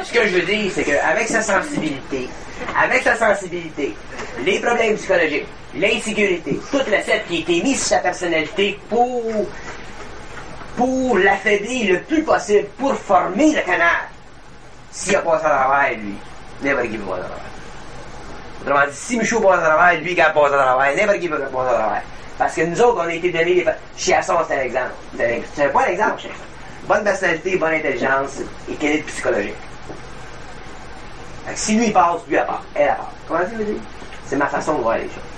ce que je veux dire, c'est qu'avec sa sensibilité, les problèmes psychologiques, l'insécurité, toute la scène qui a été mise sur sa personnalité pour l'affaiblir le plus possible, pour former le canal, s'il a passé à travers, lui, never give up à travers. Autrement dit, si Michaud passe à travers, lui qui a passé à travers, never give up à passer à travers. Parce que nous autres, on a été donnés Chiasson, c'est un exemple. C'est pas un exemple, Chiasson. Bonne personnalité, bonne intelligence, équilibre psychologique. Fait que si lui il passe, lui elle part. Elle part. Comment tu veux dire? C'est ma façon de voir les choses.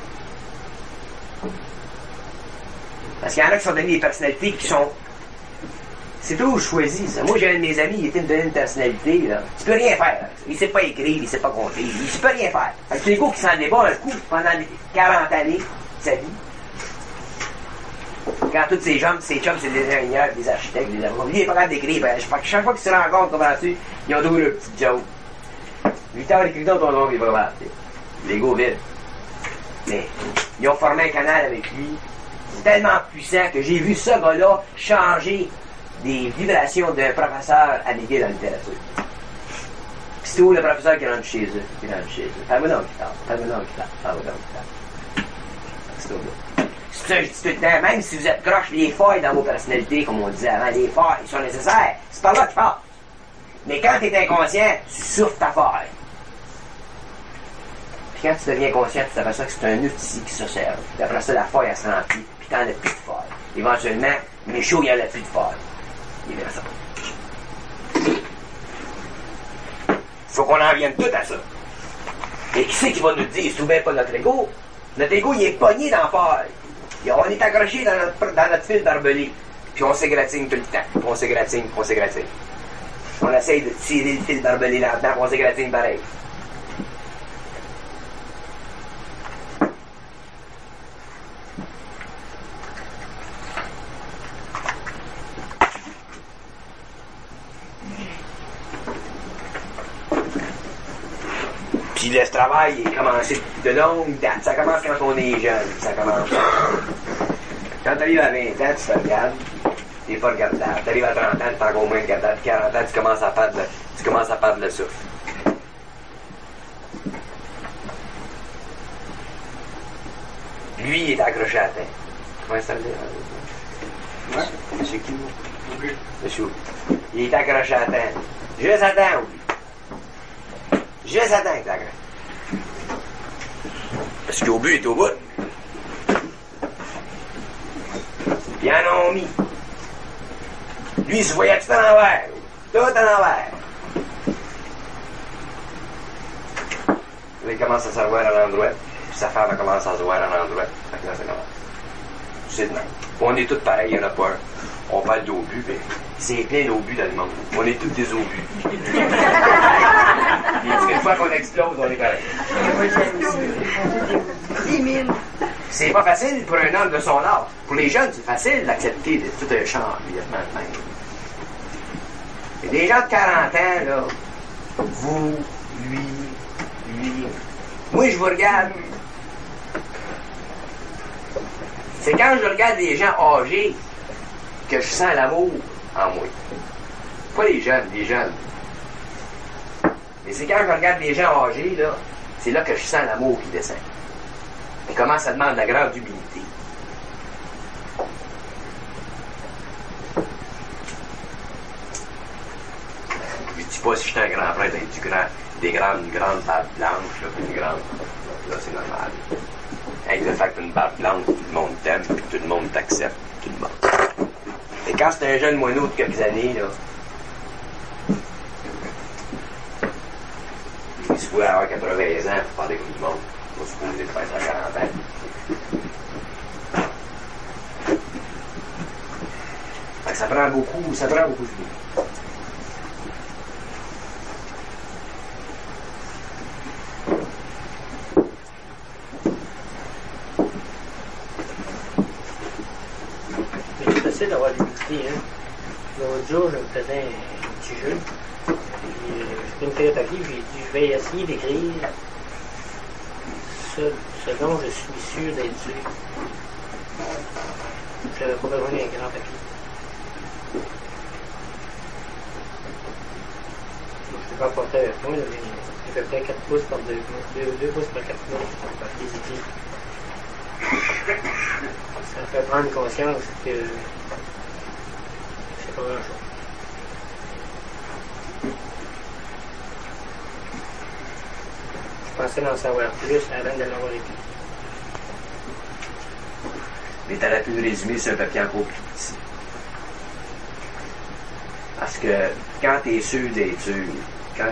Parce qu'il y en a qui sont donnés des personnalités qui sont. C'est toi où je choisis ça. Moi, j'ai un de mes amis, il était me donner une personnalité, là. Tu peux rien faire. Il sait pas écrire, il sait pas compter. Il peut rien faire. Fait que les gars qui s'en débat un coup pendant 40 années de sa vie. Quand tous ces chums, c'est des ingénieurs, des architectes, des avocats. Lui, il est pas capable d'écrire. Chaque fois qu'ils se rencontrent, comprends-tu, ils ont double le petit joke. 8 heures d'écriture, ton nom, il est pas capable. L'ego vide. Mais, ils ont formé un canal avec lui. C'est tellement puissant que j'ai vu ce gars-là changer des vibrations d'un professeur à McGill en littérature. Puis c'est où le professeur qui rentre chez eux? Parle-moi donc qui parle. C'est tout là. C'est ça, je dis tout le temps, même si vous êtes croche, les failles dans vos personnalités, comme on disait avant, les failles, ils sont nécessaires. C'est par là qu'ils partent. Mais quand tu es inconscient, tu souffres ta faille. Puis quand tu deviens conscient, tu t'aperçois que c'est un outil qui se sert. Puis après ça, la faille, elle se remplit. Puis t'en as plus de faille. Éventuellement, Michaud, il n'y en a plus de faille. Il est ça. Faut qu'on en vienne tout à ça. Et qui c'est qui va nous dire, souvent pas notre ego? Notre ego, il est pogné dans la faille. On est accroché dans notre fil barbelé. Puis on s'égratigne tout le temps. Puis on s'égratigne. On essaye de tirer le fil barbelé là-dedans, puis on s'égratigne pareil. Puis le travail est commencé de longue date. Ça commence quand on est jeune. Ça commence. Quand tu arrives à 20 ans, tu te regardes. T'es pas regardable. Tu arrives à 30 ans, tu es encore moins regardable. 40 ans, tu commences à perdre le souffle. Lui, il est accroché à la tête. Comment ça veut dire? Ouais. Monsieur qui? Monsieur. Il est accroché à la tête. Juste attends, oui. Juste attends, d'accord. Parce qu'au but, il est au bout. Puis en ont mis. Lui, il se voyait tout en envers. Tout en envers. Là, il commence à se voir à l'endroit. Puis sa femme commence à se voir à l'endroit. Fait que là, ça commence. C'est de même. On est tous pareils, il n'y en a pas un. On parle d'obus, mais c'est plein d'obus dans le monde. On est tous des obus. Une fois qu'on explose, on est pareil. C'est pas facile pour un homme de son âge. Pour les jeunes, c'est facile d'accepter de tout un champ immédiatement de même. Et des gens de 40 ans, là, vous, lui. Moi, je vous regarde. C'est quand je regarde des gens âgés que je sens l'amour en moi. Pas les jeunes. Mais c'est quand je regarde les gens âgés, là, c'est là que je sens l'amour qui descend. Et comment ça demande la grande humilité. Je dis pas si j'étais un grand prêtre avec des grandes barbes blanches, là, puis une grande. Là, c'est normal. Avec le fait que tu as une barbe blanche, tout le monde t'aime, puis tout le monde t'accepte, tout le monde. Et quand c'est un jeune moineau de quelques années, là, il se voit avoir 80 ans pour parler comme du monde. Pas supposé de faire ça à 40 ans. Fait que ça prend beaucoup de vie. C'est facile d'avoir l'humilité, hein. L'autre jour, je me faisais un petit jeu. J'ai pris une feuille de papier, j'ai dit, je vais essayer d'écrire ce dont je suis sûr d'être sûr. Je n'avais pas besoin d'un grand papier. Je suis rapporté avec moi, là, j'ai à peu près 4 pouces par 2 pouces par 4 pouces par physique. Ça fait prendre conscience que c'est pas grand-chose. Je pensais d'en savoir plus avant de l'avoir écrit. Mais t'aurais pu le résumer sur un papier encore plus petit. Parce que quand t'es sûr d'être sûr, tu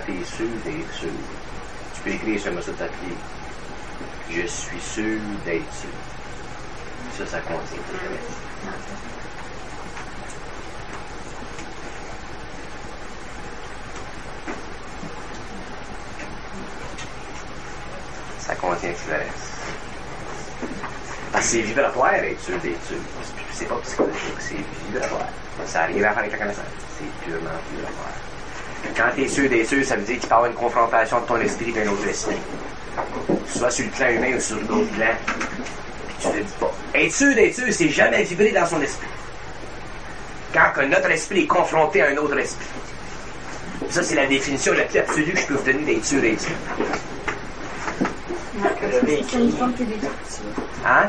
peux écrire sur un morceau de papier. Je suis sûr d'être sûr. Ça contient tout le reste. Ça contient tout le reste. Parce que c'est vibratoire être sûr d'être sûr. C'est pas psychologique, c'est vibratoire. Ça n'a rien à faire avec la connaissance. C'est purement vibratoire. Quand tu es sûr d'être sûr, ça veut dire qu'il peut y avoir une confrontation de ton esprit et un autre esprit. Soit sur le plan humain ou sur l'autre plan. Puis tu ne le dis pas. Être sûr d'être sûr, c'est jamais vibrer dans son esprit. Quand notre esprit est confronté à un autre esprit. Ça, c'est la définition la plus absolue que je peux vous donner d'être sûr d'être sûr. C'est une forme qui est détruite. Hein?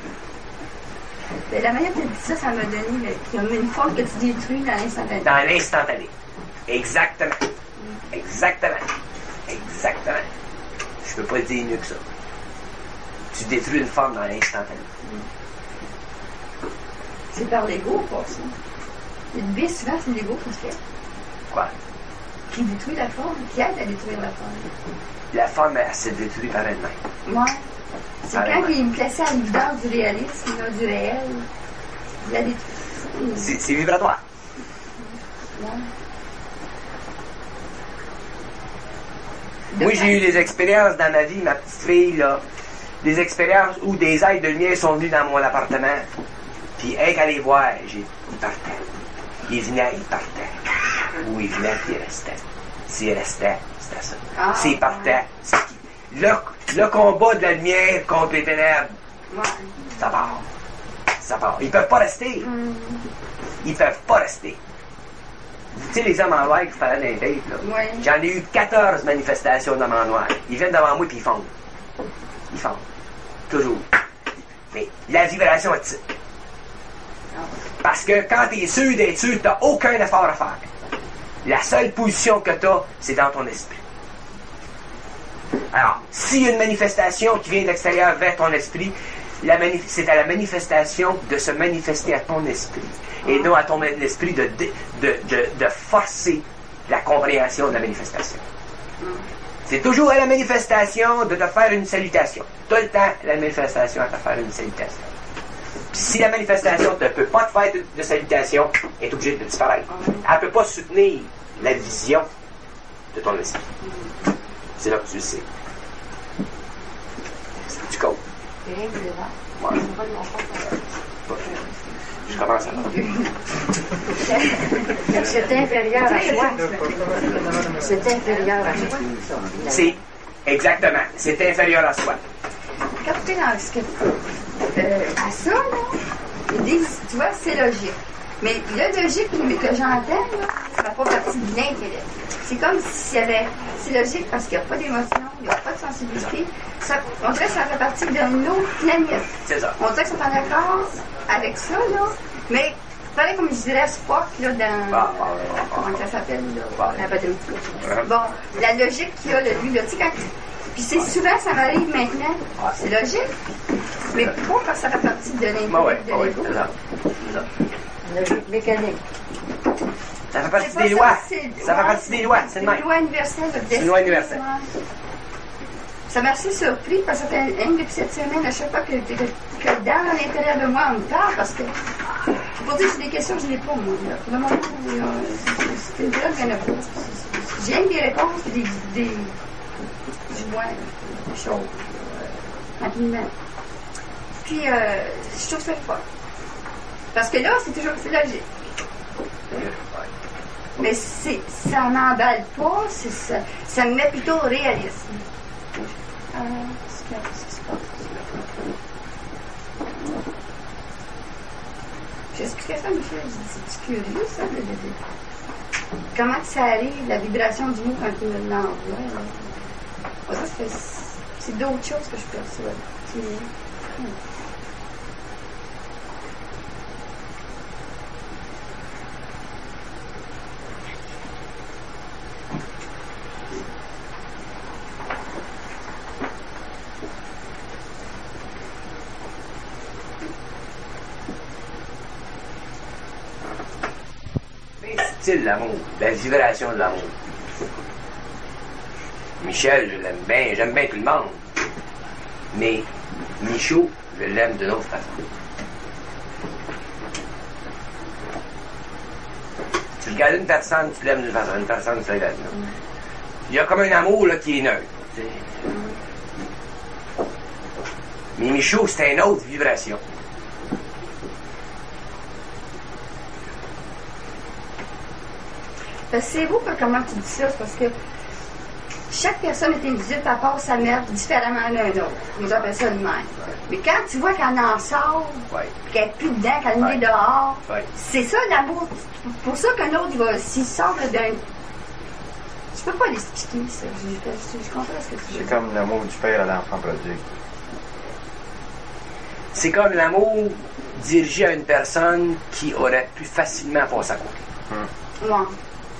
La manière que tu dis ça, ça m'a donné qu'il y a une forme que tu détruis dans l'instantané. Dans l'instantané. Exactement. Exactement. Exactement. Je peux pas le dire mieux que ça. Tu détruis une forme dans l'instantané. C'est par l'ego, pas ça. Le bien souvent, c'est l'ego qui fait. Quoi? Qui détruit la forme, qui aide à détruire la forme. La forme, elle se détruit par elle-même. Ouais. C'est quand il me plaçait à l'évidence du réalisme, là, du réel. Il la détruit. C'est vibratoire. Ouais. Moi, j'ai eu des expériences dans ma vie, ma petite fille, là. Des expériences où des êtres de lumière sont venus dans mon appartement. Puis, qu'à les voir, ils partaient. Ils venaient, ils partaient. Ou ils venaient, puis ils restaient. S'ils restaient, c'était ça. Ah, S'ils partaient, c'est qui? Le combat de la lumière contre les ténèbres, Ouais. ça part. Ça part. Ils peuvent pas rester. Ils peuvent pas rester. Tu sais, les hommes en noir qui parlaient d'un date, là. Ouais. J'en ai eu 14 manifestations d'hommes en noir. Ils viennent devant moi puis ils fondent. Ils fondent. Toujours. Mais la vibration est type. Parce que quand tu es sûr d'être sûr, tu n'as aucun effort à faire. La seule position que tu as, c'est dans ton esprit. Alors, s'il y a une manifestation qui vient de l'extérieur vers ton esprit, c'est à la manifestation de se manifester à ton esprit. Et non à ton esprit de forcer la compréhension de la manifestation. C'est toujours à la manifestation de te faire une salutation. Tout le temps, la manifestation à te faire une salutation. Puis si la manifestation ne peut pas te faire de salutation, elle est obligée de disparaître. Elle ne peut pas soutenir la vision de ton esprit. C'est là que tu le sais. Tu comptes. Ouais. Je commence à parler. C'est inférieur à soi. C'est inférieur à soi. C'est exactement. C'est inférieur à soi. Quand tu es dans ce que à ça, là, ils disent, tu vois, c'est logique. Mais le logique que j'entends, là, ça ne fait pas partie de l'intellect. C'est comme s'il y avait. C'est logique parce qu'il n'y a pas d'émotion, il n'y a pas de sensibilité. On dirait que ça fait partie d'une autre planète. C'est ça. On dirait que c'est en accord avec ça, là. Mais, pareil comme je dirais Spock, là, dans. Comment ça s'appelle, là? La batterie. Bon, la logique qu'il y a, lui, là, tu sais, quand. Puis c'est souvent, ça m'arrive maintenant. C'est logique. Mais pourquoi? Parce que ça fait partie de l'intellect de l'ego. C'est ça. Logique mécanique. Ça fait partie des lois. Ça fait partie des lois. C'est le même. une loi universelle. C'est une loi universelle. Ça m'a assez surpris parce que ça fait depuis cette semaine, à chaque fois que dans l'intérieur de moi, on me parle, parce que pour dire que c'est des questions que je n'ai pas, moi. Là. Pour le moment, c'est une vraie qu'il n'y en a pas. J'ai des réponses, du moins, des choses. Rapidement. Puis, je trouve ça fort. Parce que là, c'est toujours c'est logique. Mais ça n'emballe pas, ça me met plutôt au réalisme. J'expliquais ça, Michel, c'est curieux, ça, comment que ça arrive, la vibration du mot quand il me l'envoie. C'est d'autres choses que je perçois. L'amour, la vibration de l'amour. Michel, je l'aime bien, j'aime bien tout le monde. Mais Michaud, je l'aime d'une autre façon. Tu regardes une personne, tu l'aimes d'une façon, une personne, tu l'aimes. Il y a comme un amour là, qui est neutre. Mais Michaud, c'est une autre vibration. C'est beau comment tu dis ça, parce que chaque personne est invisible par rapport à sa mère différemment d'un autre. On appelle ça de même. Mais quand tu vois qu'elle en sort, qu'elle n'est plus dedans, qu'elle est dehors, c'est ça l'amour. Pour ça qu'un autre, s'il sort d'un... Je peux pas l'expliquer, ça. Je comprends ce que tu dis. C'est comme l'amour du père à l'enfant prodigue. C'est comme l'amour dirigé à une personne qui aurait pu facilement passer à côté. Ouais.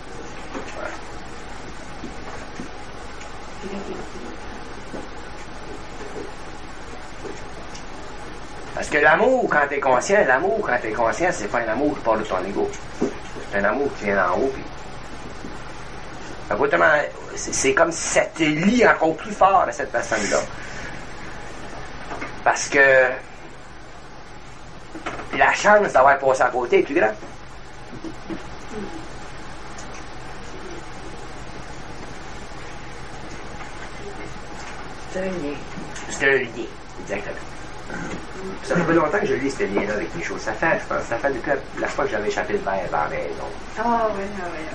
Parce que l'amour, quand t'es conscient, c'est pas un amour qui part de ton ego. C'est un amour qui vient d'en haut. C'est comme si ça te lie encore plus fort à cette personne-là. Parce que la chance d'avoir passé à côté est plus grande. C'est un lien. C'est un lien, exactement. Ça fait longtemps que je lis ce lien-là avec les choses. Ça fait, je pense, depuis la fois que j'avais échappé le verre dans la maison. Ah oui,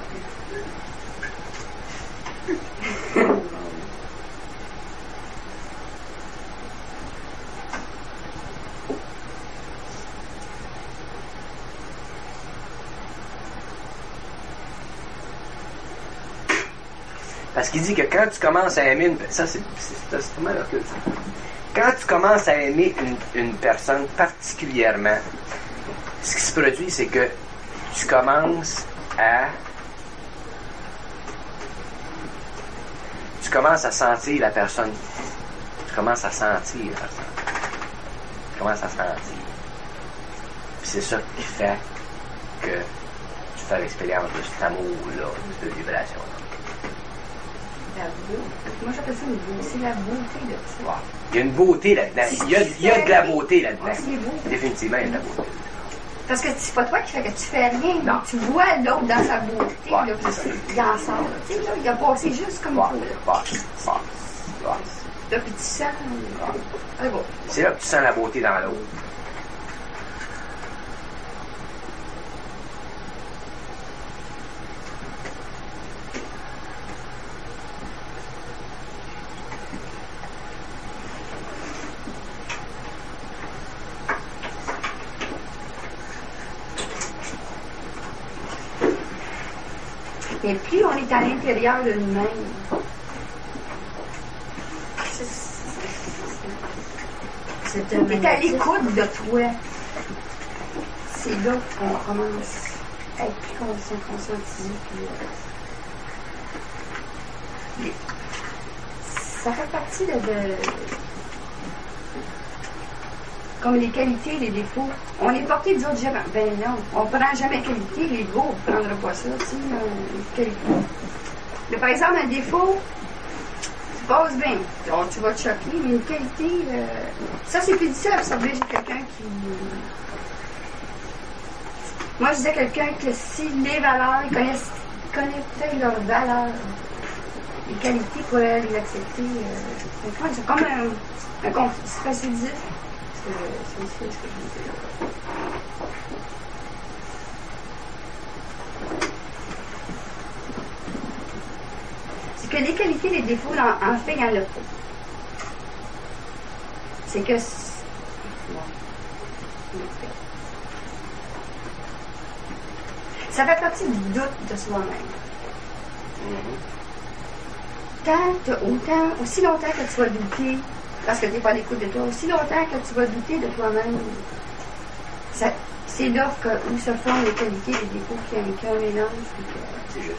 Parce qu'il dit que quand tu commences à aimer ça c'est vraiment là que quand tu commences à aimer une personne particulièrement, ce qui se produit, c'est que tu commences à sentir la personne. Tu commences à sentir la personne. Tu commences à sentir. Puis c'est ça qui fait que tu fais l'expérience de cet amour-là, de cette vibration-là. La beauté. Moi, j'appelle ça une beauté. C'est la beauté de ça. Wow. Il y a une beauté là-dedans. Il y a de la beauté là-dedans. C'est beau. Définitivement, il y a de la beauté. Parce que c'est pas toi qui fais que tu fais rien. Non. Tu vois l'autre dans sa beauté. Ouais, Là, il en sort. Tu sais, là, il a passé juste comme il faut. Là, puis tu sens. Ah, bon. C'est là que tu sens la beauté dans l'autre. Et plus on est à l'intérieur de nous-mêmes, on est à l'écoute de toi. C'est là qu'on commence à être plus conscientisé. Ça fait partie de comme les qualités, les défauts. On est porté des autres jamais. Ben non, on prend jamais qualité, l'ego ne prendra pas ça, tu sais, qualité. Mais par exemple, un défaut, tu passes bien. Donc, tu vas te choquer, mais une qualité, ça c'est plus difficile à absorber chez quelqu'un qui... Moi, je disais à quelqu'un que si les valeurs, ils connaissaient leurs valeurs, les qualités pour elles, les accepter, c'est comme un conflit. C'est facile de dire. C'est aussi ce que je veux dire. C'est que les qualités, les défauts, en fait, il y en a pas. C'est que... Ça fait partie du doute de soi-même. Aussi longtemps que tu vas douter, parce que tu n'es pas à l'écoute de toi, aussi longtemps que tu vas douter de toi-même, c'est là où se forment les qualités et les défauts qui ont un mélange. C'est juste.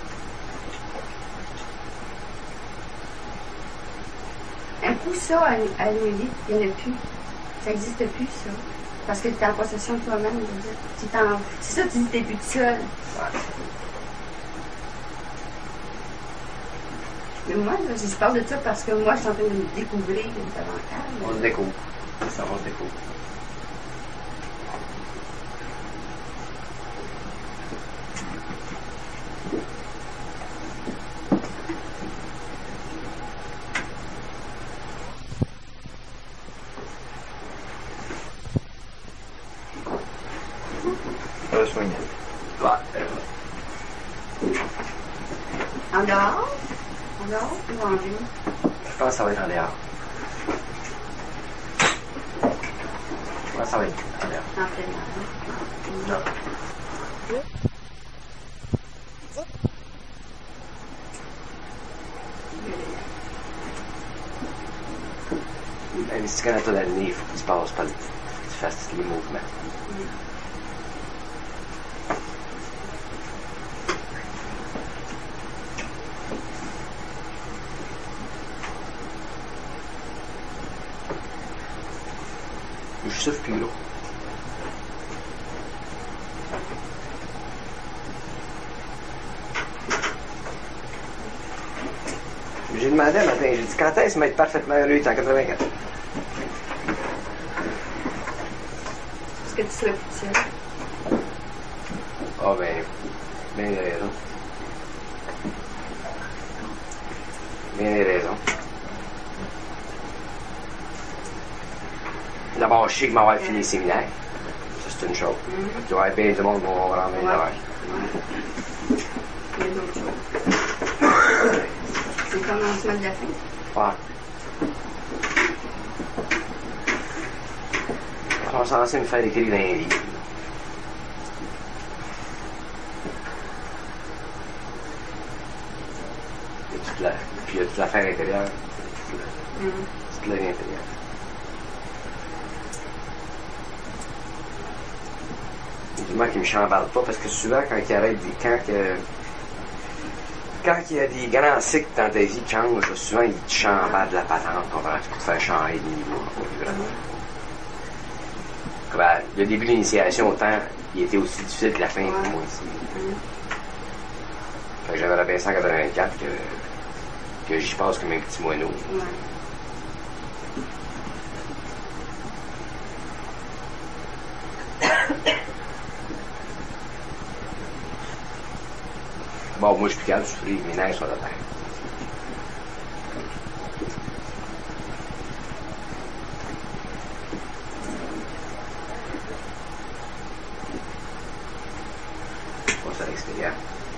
Un coup, ça, à l'élite, il n'y en a plus. Ça n'existe plus, ça. Parce que tu es en possession de toi-même, je veux dire. C'est ça, tu dis que tu n'es plus tout seul. Ouais. Mais moi, là, je parle de ça parce que moi, je suis en train de me découvrir davantage. On se découvre. Ça, on se découvre. Pas soigné. Ouais. En dehors? En dehors ou en ville? Je pense que ça va être en dehors. Je pense que ça va être en dehors. En plein air. Non. Même si tu connais ton avenir, il faut que tu passes pas tu fasses les mouvements. Je souffle plus gros. J'ai demandé un matin, j'ai dit quand est-ce que m'être parfaitement heureux en 84? Est-ce que tu serais plus seul? Ah ben des raisons. Bien des raisons. D'abord, je sais que m'avoir fini le séminaire. Ça, c'est une chose. Tu vas être bien du monde pour avoir ramener le travail. Il y a d'autres choses. C'est le commencement de la fin. Ouais. On est censé me faire écrire dans les livres. Puis il y a toute l'affaire intérieure. Toute la vie intérieure. Du moins qui me chambarde pas, parce que souvent, quand il arrête quand il y a des grands cycles dans ta vie qui changent, souvent ils te chambardent la patente, comprends-tu, pour te faire changer de niveau. Le début de l'initiation, autant, il était aussi difficile que la fin pour moi aussi. Fait que j'avais la 184 que j'y passe comme un petit moineau. Bon, moi, je suis plus capable de souffrir, mes nerfs sont à terre. Je passe à l'extérieur.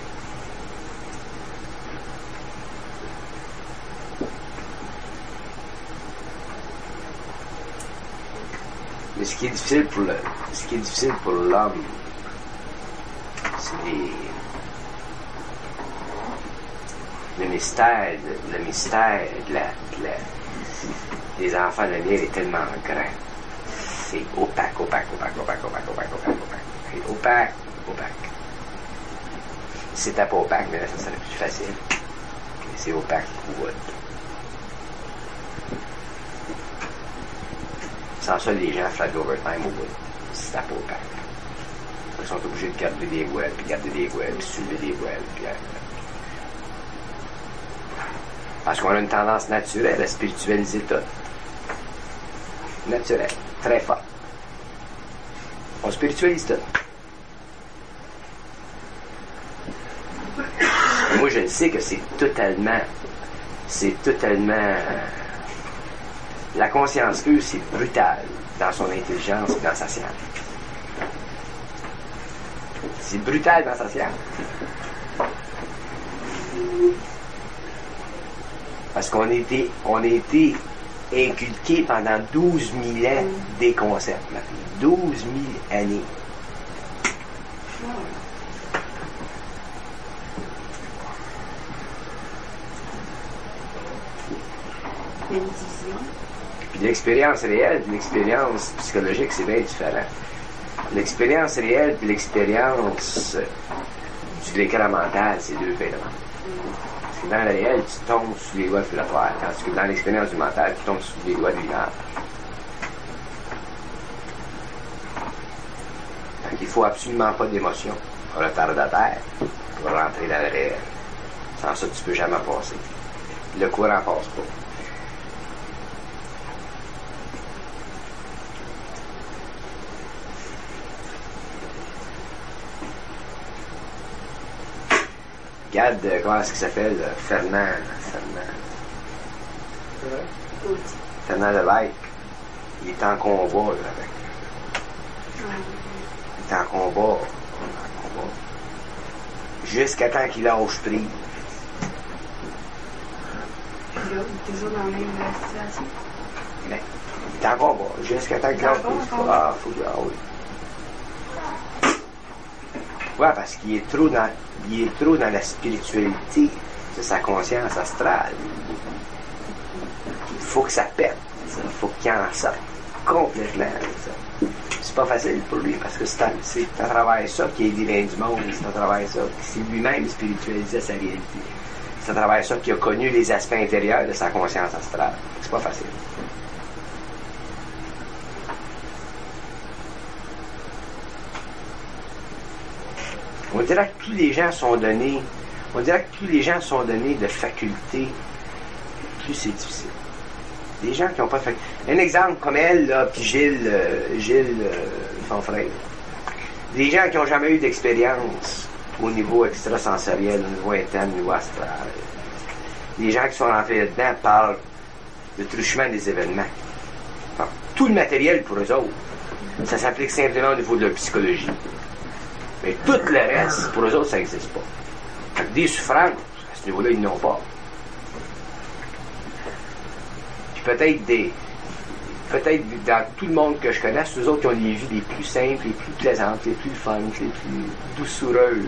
Mais ce qui est difficile pour l'homme, c'est le mystère des enfants de la miel est tellement grand. C'est opaque. C'est opaque. Si c'était pas opaque, mais là, ça serait plus facile. Mais c'est opaque pour eux. Sans ça, les gens font de l'overtime au bout. Si c'était pas opaque. Ils sont obligés de garder des voiles, puis soulever des voiles, puis... Parce qu'on a une tendance naturelle à spiritualiser tout. Naturelle. Très fort. On spiritualise tout. Et moi, je le sais que c'est totalement... La conscience pure, c'est brutal dans son intelligence et dans sa science. C'est brutal dans sa science. Parce qu'on a été inculqué pendant 12 000 ans des concepts. 12 000 années. Il y a une division. Puis l'expérience réelle et l'expérience psychologique, c'est bien différent. L'expérience réelle et l'expérience du l'écran mental, c'est deux phénomènes. Parce que dans le réel, tu tombes sous les lois de Philophère, tandis que dans l'expérience du mental, tu tombes sous les lois de l'image. Donc il ne faut absolument pas d'émotion retardataire pour rentrer dans le réel. Sans ça, tu ne peux jamais passer. Le courant passe pas. Regarde, comment est-ce qu'il s'appelle? Fernand Lévesque. Il est en combat, là, avec. Il est en combat. Jusqu'à temps qu'il lâche prise. Là, il est toujours dans la même situation. Mais, il est en combat. Jusqu'à temps qu'il lâche prise. Ah, oui. Ouais, parce qu'il est trop dans la spiritualité de sa conscience astrale. Il faut que ça pète. Il faut qu'il en sorte complètement. Ça. C'est pas facile pour lui parce que c'est à travers ça qu'il est divin du monde. C'est à travers ça qu'il lui-même spiritualisait sa réalité. C'est à travers ça qu'il a connu les aspects intérieurs de sa conscience astrale. C'est pas facile. On dirait que tous les gens sont donnés de facultés, plus c'est difficile. Des gens qui n'ont pas de facultés. Un exemple comme elle, là, puis Gilles son frère. Des gens qui n'ont jamais eu d'expérience au niveau extrasensoriel, au niveau interne, au niveau astral. Des gens qui sont rentrés là-dedans parlent de truchement des événements. Donc, tout le matériel pour eux autres, ça s'applique simplement au niveau de leur psychologie. Mais tout le reste, pour eux autres, ça n'existe pas. Fait que des souffrances, à ce niveau-là, ils n'ont pas. Puis peut-être dans tout le monde que je connais, c'est eux autres qui ont les vies les plus simples, les plus plaisantes, les plus fun, les plus doucereuses.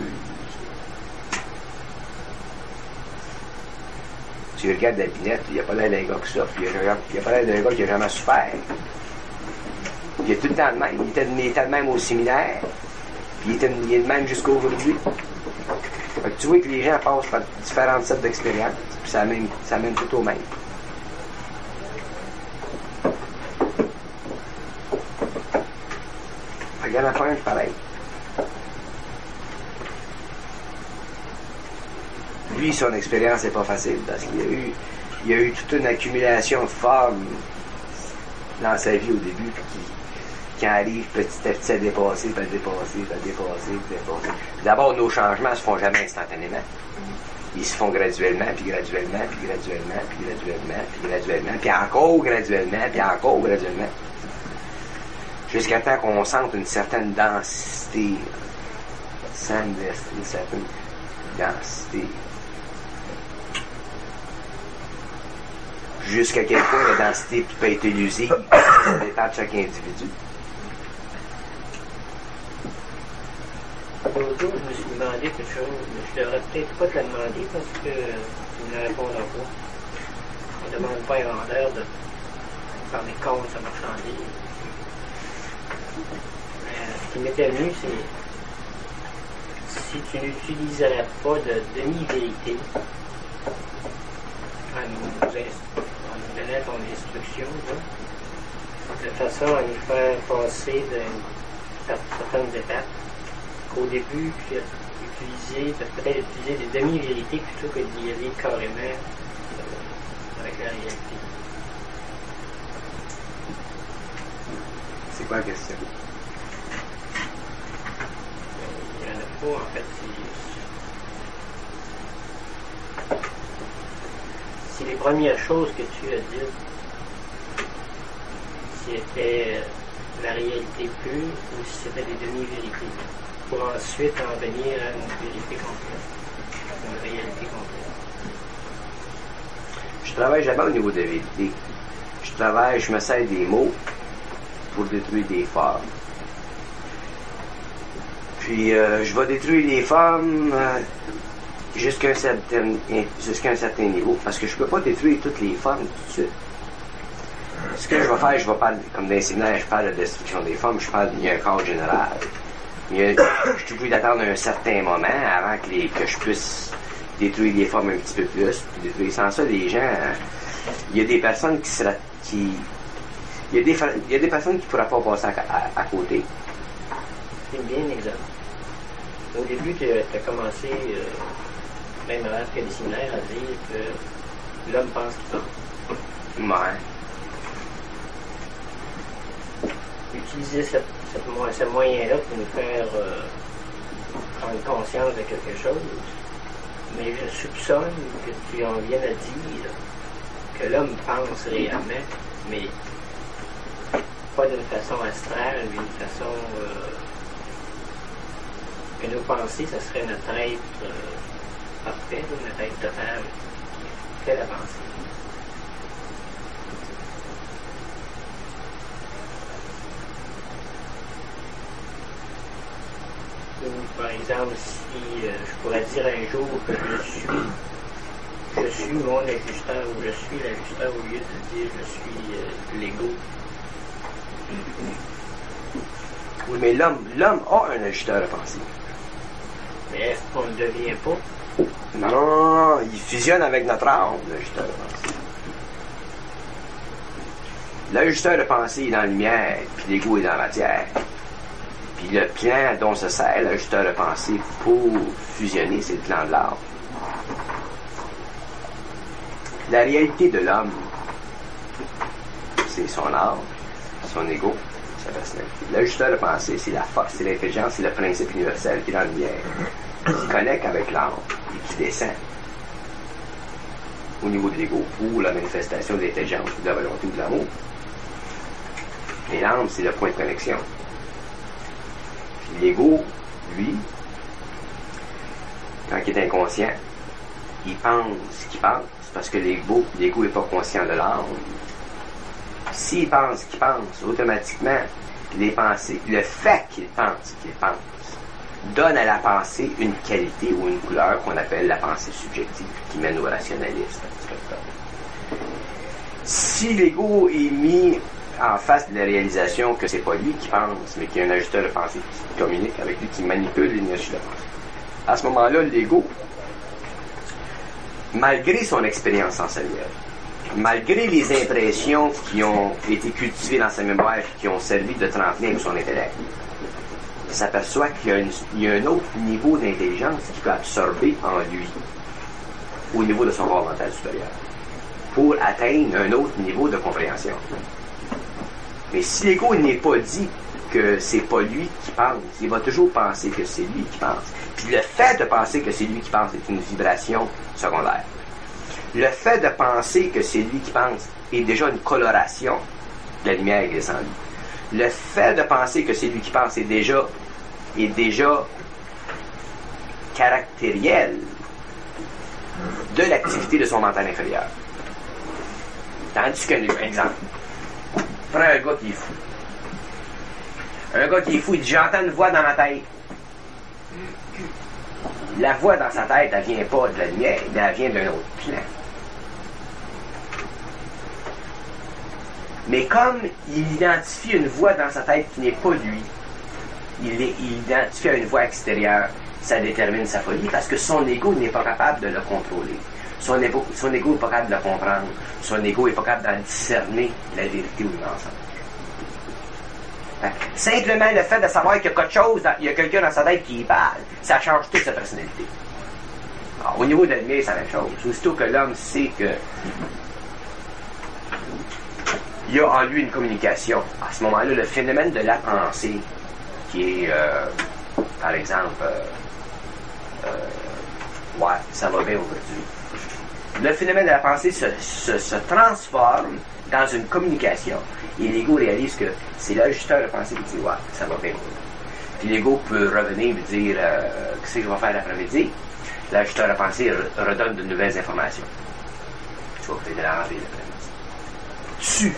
Tu regardes la binette, il n'y a pas l'air d'un gars qui souffre, il n'y a pas l'air d'un gars qui n'a jamais souffert. Il est tout le temps de même. Il était de même au séminaire. Puis il est de même jusqu'à aujourd'hui. Fait que tu vois que les gens passent par différentes sortes d'expériences, puis ça mène tout au même. Fait qu'il y en a pas un pareil. Lui, son expérience n'est pas facile, parce qu'il y a eu toute une accumulation de formes dans sa vie au début, qui arrive petit à petit à dépasser, puis à dépasser. D'abord, nos changements ne se font jamais instantanément. Ils se font graduellement, puis encore graduellement. Jusqu'à temps qu'on sente une certaine densité. Une certaine densité. Jusqu'à quel point la densité peut être élusive, ça dépend de chaque individu. L'autre jour, je me suis demandé quelque chose, mais je devrais peut-être pas te la demander parce que tu ne la répondras pas. On ne demande pas à un vendeur de parler contre sa marchandise. Mais ce qui m'était venu, c'est si tu n'utiliserais pas de demi-vérité en nous donnant ton instruction, là, de façon à nous faire passer de certaines étapes. Au début, peut-être utiliser des demi-vérités plutôt que d'y aller carrément avec la réalité. C'est quoi la question? Il n'y en a pas, en fait. Si les premières choses que tu as dites, c'était la réalité pure ou si c'était des demi-vérités, pour ensuite en venir à une vérité complète, une réalité complète. Je travaille jamais au niveau de la vérité. Je me sers des mots pour détruire des formes. Puis je vais détruire les formes jusqu'à un certain niveau, parce que je peux pas détruire toutes les formes tout de suite. Ce que je vais faire, je vais parler, comme dans les séminaires, je parle de destruction des formes, il y a un cadre général. Je suis obligé d'attendre un certain moment avant que je puisse détruire les formes un petit peu plus. Sans ça, les gens, il y a des personnes il y a des personnes qui ne pourraient pas passer à côté. C'est bien exemple. Au début, tu as commencé, même avant que des séminaires, à dire que l'homme pense qu'il pense. Ouais. Utiliser ce moyen-là pour nous faire prendre conscience de quelque chose. Mais je soupçonne que tu en viens à dire que l'homme pense réellement, mais pas d'une façon astrale, mais d'une façon que nos pensées, ça serait notre être parfait, notre être total qui fait la pensée. Ou, par exemple, si je pourrais dire un jour que je suis mon ajusteur ou je suis l'ajusteur au lieu de dire je suis l'ego. Oui, mais l'homme a un ajusteur de pensée. Mais est-ce qu'on ne le devient pas? Non, il fusionne avec notre âme, l'ajusteur de pensée. L'ajusteur de pensée est dans la lumière, puis l'ego est dans la matière. Puis le plan dont se sert l'ajusteur de pensée pour fusionner, c'est le plan de l'âme. La réalité de l'homme, c'est son âme, son ego, sa personnalité. L'ajusteur de pensée, c'est la force, c'est l'intelligence, c'est le principe universel qui est dans la lumière, qui connecte avec l'âme et qui descend au niveau de l'ego pour la manifestation de l'intelligence, de la volonté ou de l'amour. Et l'âme, c'est le point de connexion. L'ego, lui, quand il est inconscient, il pense ce qu'il pense, parce que l'ego n'est pas conscient de l'âme. S'il pense ce qu'il pense, automatiquement, les pensées, le fait qu'il pense, donne à la pensée une qualité ou une couleur qu'on appelle la pensée subjective, qui mène au rationalisme. Si l'ego est mis en face de la réalisation que c'est pas lui qui pense, mais qu'il y a un ajusteur de pensée qui communique avec lui, qui manipule l'énergie de la pensée. À ce moment-là, l'ego, malgré son expérience sensorielle, malgré les impressions qui ont été cultivées dans sa mémoire et qui ont servi de tremplin pour son intellect, il s'aperçoit qu'il y a un autre niveau d'intelligence qui peut absorber en lui, au niveau de son corps mental supérieur, pour atteindre un autre niveau de compréhension. Mais si l'ego n'est pas dit que c'est pas lui qui pense, il va toujours penser que c'est lui qui pense. Puis le fait de penser que c'est lui qui pense est une vibration secondaire. Le fait de penser que c'est lui qui pense est déjà une coloration de la lumière qui descend en lui. Le fait de penser que c'est lui qui pense est déjà caractériel de l'activité de son mental inférieur. Tandis que, par exemple, prends un gars qui est fou. Un gars qui est fou, il dit, j'entends une voix dans ma tête. La voix dans sa tête, elle vient pas de la lumière, elle vient d'un autre plan. Mais comme il identifie une voix dans sa tête qui n'est pas lui, il identifie une voix extérieure, ça détermine sa folie parce que son ego n'est pas capable de le contrôler. Son ego n'est pas capable de le comprendre. Son ego n'est pas capable de discerner la vérité ou le mensonge. Simplement le fait de savoir qu'il y a quelque chose, il y a quelqu'un dans sa tête qui parle, ça change toute sa personnalité. Alors, au niveau de la lumière, c'est la même chose. Aussitôt que l'homme sait que il y a en lui une communication, à ce moment-là, le phénomène de la pensée, qui est, par exemple, ouais, ça va bien aujourd'hui. Le phénomène de la pensée se transforme dans une communication. Et l'ego réalise que c'est l'ajusteur de pensée qui dit « Ouais, ça va bien. » Puis l'ego peut revenir et dire « Qu'est-ce que je vais faire l'après-midi? » L'ajusteur de pensée redonne de nouvelles informations. Tu vas peut-être la remplir l'après-midi.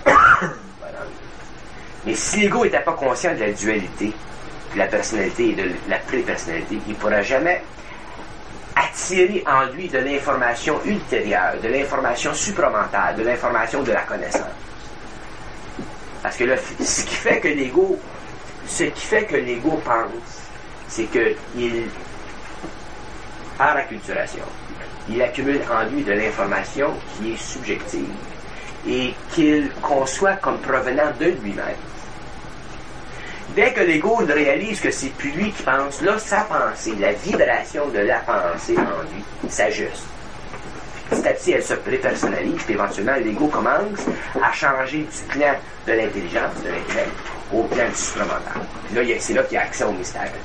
Mais si l'ego n'était pas conscient de la dualité, de la personnalité et de la pré-personnalité, il ne pourra jamais attirer en lui de l'information ultérieure, de l'information supramentale, de l'information de la connaissance. Parce que là, ce qui fait que l'ego pense, c'est qu'il, par acculturation, il accumule en lui de l'information qui est subjective et qu'il conçoit comme provenant de lui-même. Dès que l'ego réalise que c'est plus lui qui pense, là, sa pensée, la vibration de la pensée en lui, s'ajuste. Petit à petit, elle se prépersonnalise, puis éventuellement, l'ego commence à changer du plan de l'intelligence, de l'intellect, au plan du supramental. Là, c'est là qu'il y a accès au mystère, etc.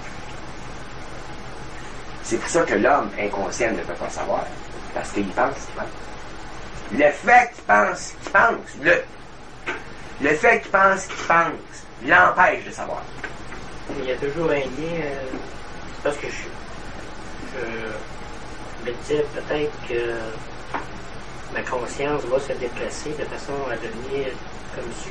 C'est pour ça que l'homme inconscient ne peut pas savoir, parce qu'il pense qu'il pense. Le fait qu'il pense qu'il pense, le fait qu'il pense qu'il pense, l'empêche de savoir. Il y a toujours un lien, c'est parce que je me disais peut-être que ma conscience va se déplacer de façon à devenir comme si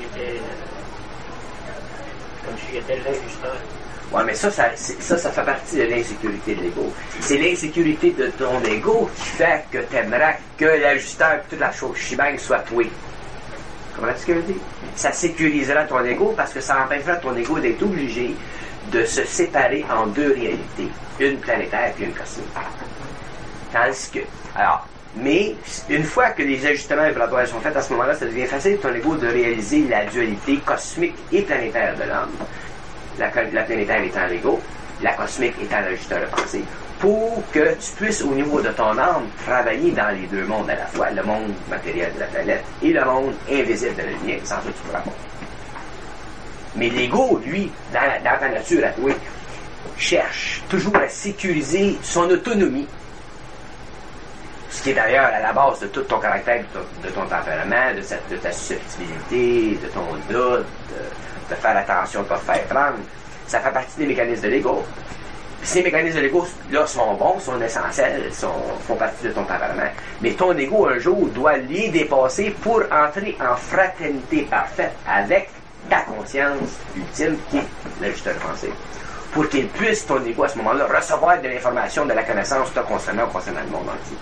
j'étais l'ajusteur. Ouais, mais ça fait partie de l'insécurité de l'ego. C'est l'insécurité de ton ego qui fait que tu aimerais que l'ajusteur, toute la chose shebang soit toi. Comprends-tu ce que je veux dire? Ça sécurisera ton ego parce que ça empêchera ton ego d'être obligé de se séparer en deux réalités, une planétaire et une cosmique. Tandis que, mais une fois que les ajustements vibratoires sont faits, à ce moment-là, ça devient facile pour ton ego de réaliser la dualité cosmique et planétaire de l'homme. La planétaire étant l'ego, la cosmique étant l'ajusteur de pensée, pour que tu puisses, au niveau de ton âme, travailler dans les deux mondes à la fois, le monde matériel de la planète et le monde invisible de la lumière, sans ça tu pourras pas. Mais l'ego, lui, dans ta nature à toi, cherche toujours à sécuriser son autonomie, ce qui est d'ailleurs à la base de tout ton caractère, de ton tempérament, de ta susceptibilité, de ton doute, de faire attention de ne pas te faire prendre. Ça fait partie des mécanismes de l'ego. Ces mécanismes de l'ego, là, sont bons, sont essentiels, font partie de ton tempérament. Mais ton ego, un jour, doit les dépasser pour entrer en fraternité parfaite avec ta conscience ultime qui est l'ajusteur de pensée. Pour qu'il puisse, ton ego, à ce moment-là, recevoir de l'information, de la connaissance concernant le monde entier.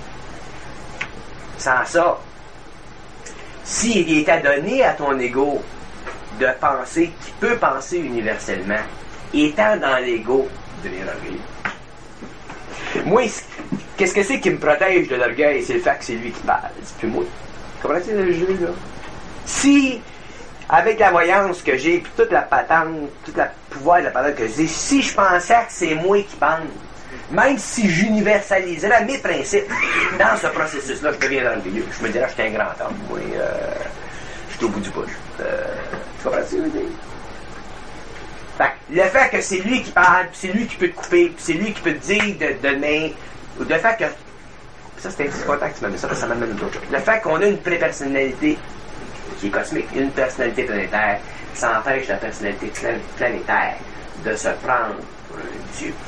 Sans ça, s'il était donné à ton ego de penser, qui peut penser universellement, étant dans l'ego, devient orgueilleux. Moi, qu'est-ce que c'est qui me protège de l'orgueil? C'est le fait que c'est lui qui parle, c'est plus moi. Comprends-tu le jeu, là? Si, avec la voyance que j'ai, puis toute la patente, tout le pouvoir de la patente que j'ai, si je pensais que c'est moi qui pense, même si j'universaliserais mes principes dans ce processus-là, je deviendrais orgueilleux. Je me dirais que j'étais un grand homme. Moi, je suis au bout du bush. Tu comprends-tu l'idée? Fait que le fait que c'est lui qui parle, puis c'est lui qui peut te couper, puis c'est lui qui peut te dire de donner, ou le fait que, ça c'est un petit contact, mais ça m'amène d'autres choses. Le fait qu'on a une prépersonnalité qui est cosmique, une personnalité planétaire, ça empêche la personnalité planétaire de se prendre pour un dieu.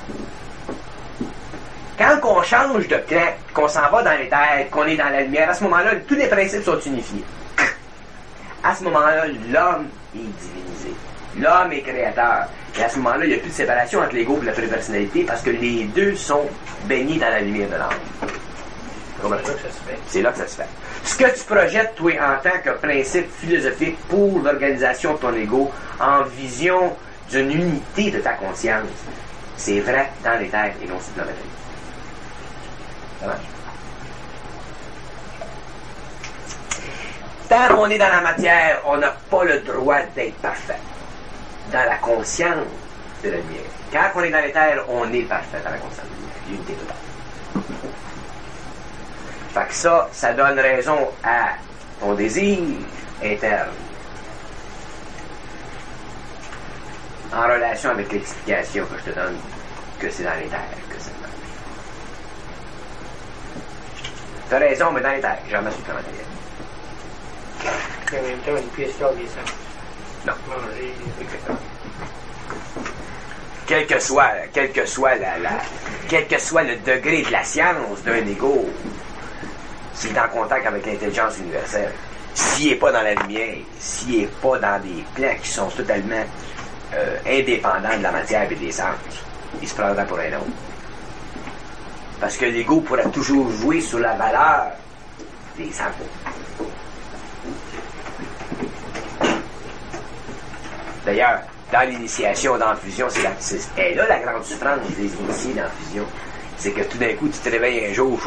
Quand on change de plan, qu'on s'en va dans les terres, qu'on est dans la lumière, à ce moment-là, tous les principes sont unifiés. À ce moment-là, l'homme est divinisé. L'homme est créateur. Et à ce moment-là, il n'y a plus de séparation entre l'ego et la prépersonnalité parce que les deux sont baignés dans la lumière de l'âme. C'est là que ça se fait. Ce que tu projettes, toi, en tant que principe philosophique pour l'organisation de ton ego, en vision d'une unité de ta conscience, c'est vrai dans les terres et non sur la matériel. Ça marche? Tant qu'on est dans la matière, on n'a pas le droit d'être parfait. Dans la conscience de la lumière. Quand on est dans les terres, on est parfait dans la conscience de la lumière. L'unité totale. Fait que ça donne raison à ton désir interne. En relation avec l'explication que je te donne que c'est dans les terres que ça marche. T'as raison, mais dans les terres, jamais sur le matériel. En même temps, une pièce d'or des sens. Non. Manger. Exactement. Quel que soit le degré de la science d'un ego, s'il est en contact avec l'intelligence universelle, s'il n'est pas dans la lumière, s'il n'est pas dans des plans qui sont totalement indépendants de la matière et des sens, il se prendra pour un autre. Parce que l'ego pourrait toujours jouer sur la valeur des atomes. D'ailleurs, dans l'initiation dans la fusion, c'est là la grande souffrance des initiés dans la fusion. C'est que tout d'un coup, tu te réveilles un jour,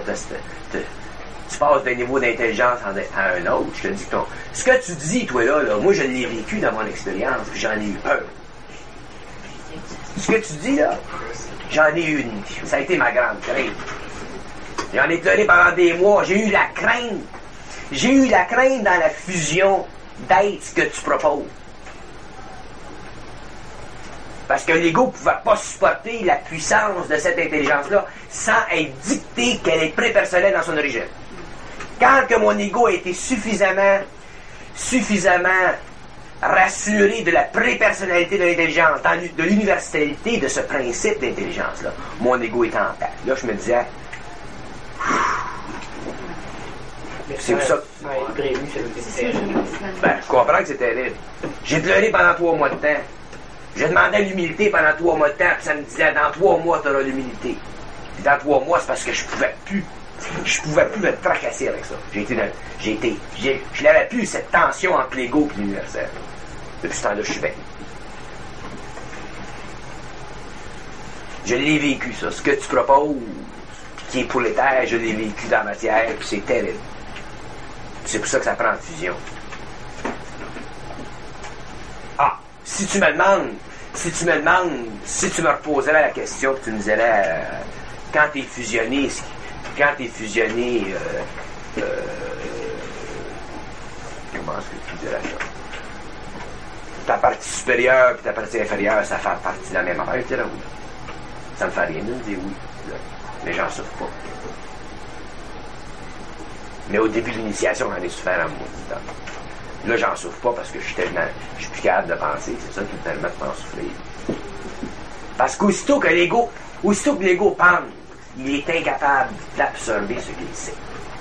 tu passes d'un niveau d'intelligence à un autre. Je te dis que ce que tu dis, toi là, moi je l'ai vécu dans mon expérience, puis j'en ai eu peur. Ce que tu dis là, j'en ai eu une. Ça a été ma grande crainte. J'en ai pleuré pendant des mois. J'ai eu la crainte. J'ai eu la crainte dans la fusion d'être ce que tu proposes. Parce que l'ego ne pouvait pas supporter la puissance de cette intelligence-là sans être dicté qu'elle est prépersonnelle dans son origine. Quand que mon ego a été suffisamment rassuré de la prépersonnalité de l'intelligence, de l'universalité de ce principe d'intelligence-là, mon ego est en paix. Là, je me disais, c'est pour ça. Ben, je comprends que c'est terrible. J'ai pleuré pendant 3 mois de temps. Je demandais l'humilité pendant 3 mois de temps, puis ça me disait, dans 3 mois, tu auras l'humilité. Puis dans 3 mois, c'est parce que je pouvais plus me tracasser avec ça. Je n'avais plus cette tension entre l'ego et l'universel. Depuis ce temps-là, je suis bien. Je l'ai vécu, ça. Ce que tu proposes, qui est pour l'éther, je l'ai vécu dans la matière, puis c'est terrible. C'est pour ça que ça prend en fusion. Ah! Si tu me reposerais la question, que tu me dirais, quand tu es fusionné, comment est-ce que tu dirais ça? Ta partie supérieure et ta partie inférieure, ça fait partie de la même affaire, tu dirais oui. Ça me fait rien de me dire oui. Mais j'en souffre pas. Mais au début de l'initiation, j'en ai souffert en moi. Là, j'en souffre pas parce que je suis plus capable de penser. C'est ça qui me permet de pas en souffrir. Parce qu'aussitôt que l'ego pense, il est incapable d'absorber ce qu'il sait.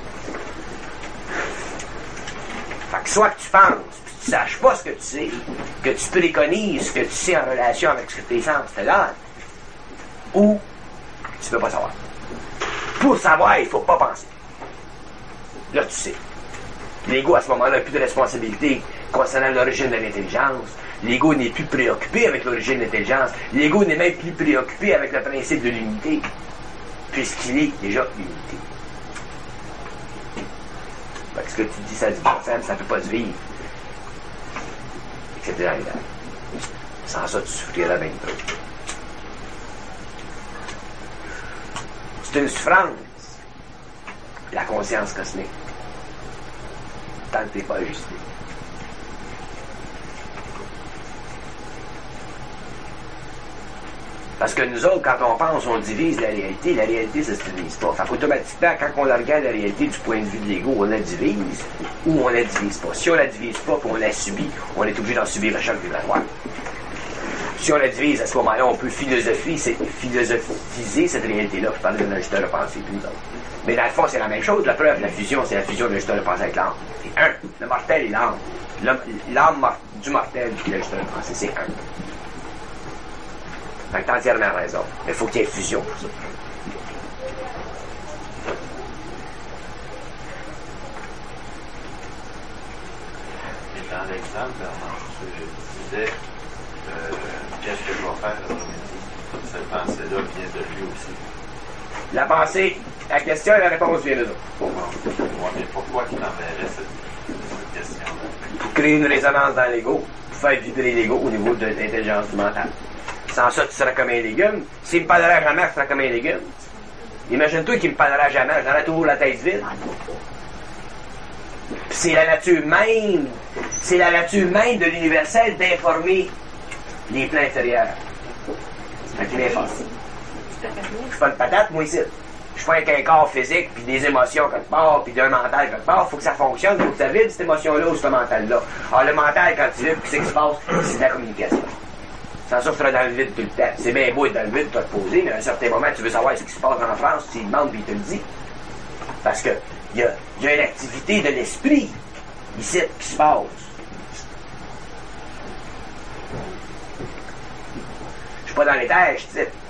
Fait que soit que tu penses, puis tu saches pas ce que tu sais, que tu préconises ce que tu sais en relation avec ce que tes sens te donnent, ou tu peux pas savoir. Pour savoir, il faut pas penser. Là, tu sais. L'ego, à ce moment-là, n'a plus de responsabilité concernant l'origine de l'intelligence. L'ego n'est plus préoccupé avec l'origine de l'intelligence. L'ego n'est même plus préoccupé avec le principe de l'unité, puisqu'il est déjà unité. Parce que tu dis ça du bon sens, ça ne peut pas se vivre. Etc. Sans ça, tu souffriras bien trop. C'est une souffrance, la conscience cosmique. Tant que tu n'es pas ajusté. Parce que nous autres, quand on pense, on divise la réalité. La réalité, ça se divise pas. Fait qu'automatiquement, quand on regarde la réalité du point de vue de l'ego, on la divise ou on la divise pas. Si on la divise pas et on la subit, on est obligé d'en subir un choc vibratoire. Si on la divise, à ce moment-là, on peut philosophiser cette réalité-là. Je parlais d'un ajusteur de pensée, puis nous autres. Mais dans le fond, c'est la même chose. La preuve de la fusion, c'est la fusion de l'ajusteur de pensée avec l'âme. C'est un. Le mortel et l'âme. L'âme du mortel et l'ajusteur de pensée, c'est un. Fait que t'as entièrement raison. Mais il faut qu'il y ait fusion pour ça. Et dans l'exemple, Bernard, tu disais qu'est-ce que je vais faire après-midi? Toute cette pensée-là vient de lui aussi. La pensée, la question et la réponse viennent de là. Mais pourquoi tu enverrais cette question-là? Pour créer une résonance dans l'ego, pour faire vibrer l'ego au niveau de l'intelligence du mental. Sans ça, tu seras comme un légume. S'il me parlera jamais, tu seras comme un légume. Imagine-toi qu'il me parlera jamais, j'aurai toujours la tête vide. Puis c'est la nature même de l'universel d'informer les plans inférieurs. Fait qu'il est fort. Je suis pas une patate, moi, ici. Je suis pas avec un corps physique, puis des émotions quelque part, puis d'un mental quelque part. Il faut que ça fonctionne, il faut que ça vide cette émotion-là ou ce mental-là. Alors, le mental, quand il vibre, qu'est-ce qui se passe? C'est de la communication. Sans ça, tu seras dans le vide tout le temps. C'est bien beau être dans le vide, tu vas te poser, mais à un certain moment, tu veux savoir ce qui se passe en France, tu lui demandes, puis il te le dit. Parce que il y a une activité de l'esprit ici qui se passe. Je suis pas dans les terres, je dis.